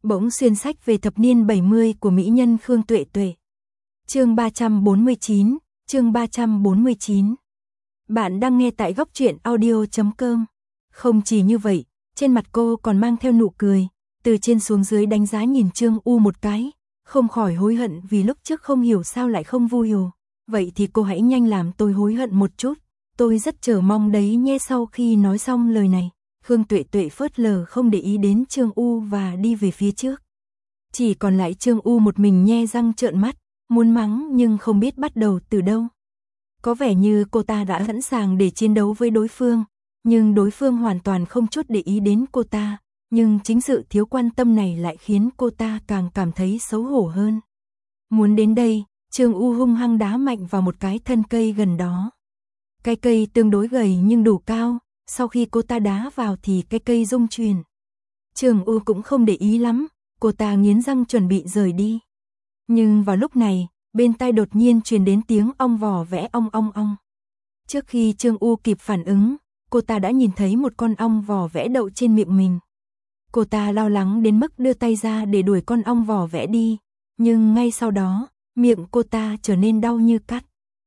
Bỗng xuyên sách về thập niên 70 của mỹ nhân Khương Tuệ Tuệ. Chương 349, chương 349. Bạn đang nghe tại góc truyện audio.com. Không chỉ như vậy, trên mặt cô còn mang theo nụ cười, từ trên xuống dưới đánh giá nhìn Trương U một cái, không khỏi hối hận vì lúc trước không hiểu sao lại không vui hiểu. Vậy thì cô hãy nhanh làm tôi hối hận một chút, tôi rất chờ mong đấy nhé. Sau khi nói xong lời này, Khương Tuệ Tuệ phớt lờ không để ý đến Trương U và đi về phía trước. Chỉ còn lại Trương U một mình nhe răng trợn mắt, muốn mắng nhưng không biết bắt đầu từ đâu. Có vẻ như cô ta đã sẵn sàng để chiến đấu với đối phương, nhưng đối phương hoàn toàn không chút để ý đến cô ta, nhưng chính sự thiếu quan tâm này lại khiến cô ta càng cảm thấy xấu hổ hơn. Muốn đến đây, Trương U hung hăng đá mạnh vào một cái thân cây gần đó. Cái cây tương đối gầy nhưng đủ cao, sau khi cô ta đá vào thì cái cây rung chuyển. Trương U cũng không để ý lắm, cô ta nghiến răng chuẩn bị rời đi. Nhưng vào lúc này, bên tai đột nhiên truyền đến tiếng ong vò vẽ ong ong ong. Trước khi Trương U kịp phản ứng, cô ta đã nhìn thấy một con ong vò vẽ đậu trên miệng mình. Cô ta lo lắng đến mức đưa tay ra để đuổi con ong vò vẽ đi, nhưng ngay sau đó, miệng cô ta trở nên đau như cắt.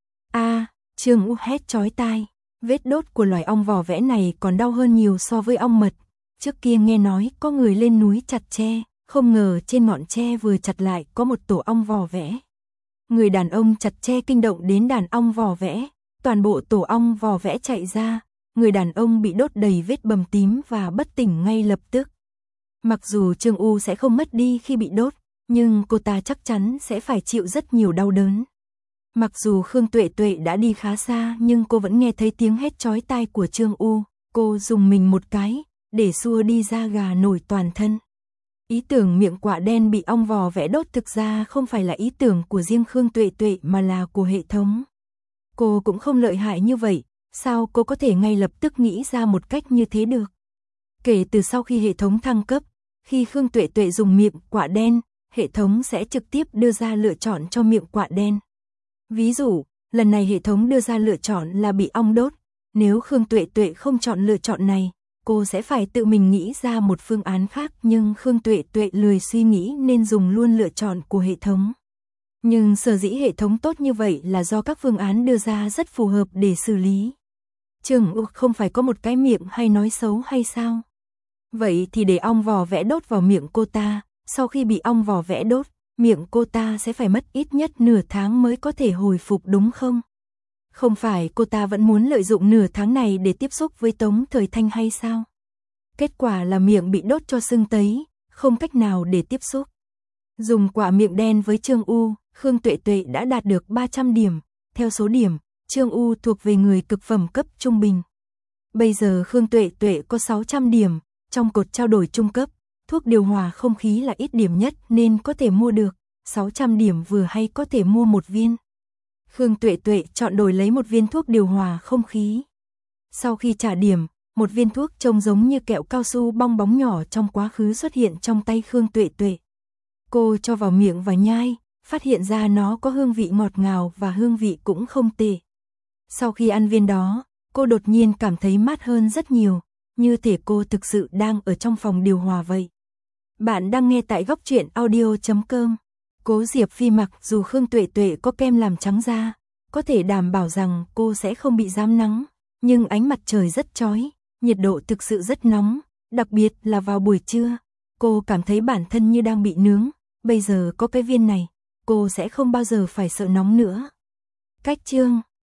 Trương U hét chói tai, vết đốt của loài ong vò vẽ này còn đau hơn nhiều so với ong mật. Trước kia nghe nói có người lên núi chặt tre, không ngờ trên ngọn tre vừa chặt lại có một tổ ong vò vẽ. Người đàn ông chặt tre kinh động đến đàn ong vò vẽ, toàn bộ tổ ong vò vẽ chạy ra, người đàn ông bị đốt đầy vết bầm tím và bất tỉnh ngay lập tức. Mặc dù Trương U sẽ không mất đi khi bị đốt, nhưng cô ta chắc chắn sẽ phải chịu rất nhiều đau đớn. Mặc dù Khương Tuệ Tuệ đã đi khá xa nhưng cô vẫn nghe thấy tiếng hét chói tai của Trương U, cô dùng mình một cái, để xua đi da gà nổi toàn thân. Ý tưởng miệng quạ đen bị ong vò vẽ đốt thực ra không phải là ý tưởng của riêng Khương Tuệ Tuệ mà là của hệ thống. Cô cũng không lợi hại như vậy, sao cô có thể ngay lập tức nghĩ ra một cách như thế được? Kể từ sau khi hệ thống thăng cấp, khi Khương Tuệ Tuệ dùng miệng quạ đen, hệ thống sẽ trực tiếp đưa ra lựa chọn cho miệng quạ đen. Ví dụ, lần này hệ thống đưa ra lựa chọn là bị ong đốt, nếu Khương Tuệ Tuệ không chọn lựa chọn này, cô sẽ phải tự mình nghĩ ra một phương án khác, nhưng Khương Tuệ Tuệ lười suy nghĩ nên dùng luôn lựa chọn của hệ thống. Nhưng sở dĩ hệ thống tốt như vậy là do các phương án đưa ra rất phù hợp để xử lý. Trương U không phải có một cái miệng hay nói xấu hay sao? Vậy thì để ong vò vẽ đốt vào miệng cô ta, sau khi bị ong vò vẽ đốt, miệng cô ta sẽ phải mất ít nhất nửa tháng mới có thể hồi phục đúng không? Không phải cô ta vẫn muốn lợi dụng nửa tháng này để tiếp xúc với Tống Thời Thanh hay sao? Kết quả là miệng bị đốt cho sưng tấy, không cách nào để tiếp xúc. Dùng quả miệng đen với Trương U, Khương Tuệ Tuệ đã đạt được 300 điểm. Theo số điểm, Trương U thuộc về người cực phẩm cấp trung bình. Bây giờ Khương Tuệ Tuệ có 600 điểm, trong cột trao đổi trung cấp, thuốc điều hòa không khí là ít điểm nhất nên có thể mua được, 600 điểm vừa hay có thể mua một viên. Khương Tuệ Tuệ chọn đổi lấy một viên thuốc điều hòa không khí. Sau khi trả điểm, một viên thuốc trông giống như kẹo cao su bong bóng nhỏ trong quá khứ xuất hiện trong tay Khương Tuệ Tuệ. Cô cho vào miệng và nhai, phát hiện ra nó có hương vị ngọt ngào và hương vị cũng không tệ. Sau khi ăn viên đó, cô đột nhiên cảm thấy mát hơn rất nhiều, như thể cô thực sự đang ở trong phòng điều hòa vậy. Bạn đang nghe tại góc truyện audio.com. Cố Diệp Phi mặc dù Khương Tuệ Tuệ có kem làm trắng da, có thể đảm bảo rằng cô sẽ không bị rám nắng, nhưng ánh mặt trời rất chói, nhiệt độ thực sự rất nóng, đặc biệt là vào buổi trưa. Cô cảm thấy bản thân như đang bị nướng, bây giờ có cái viên này, cô sẽ không bao giờ phải sợ nóng nữa. Cách chương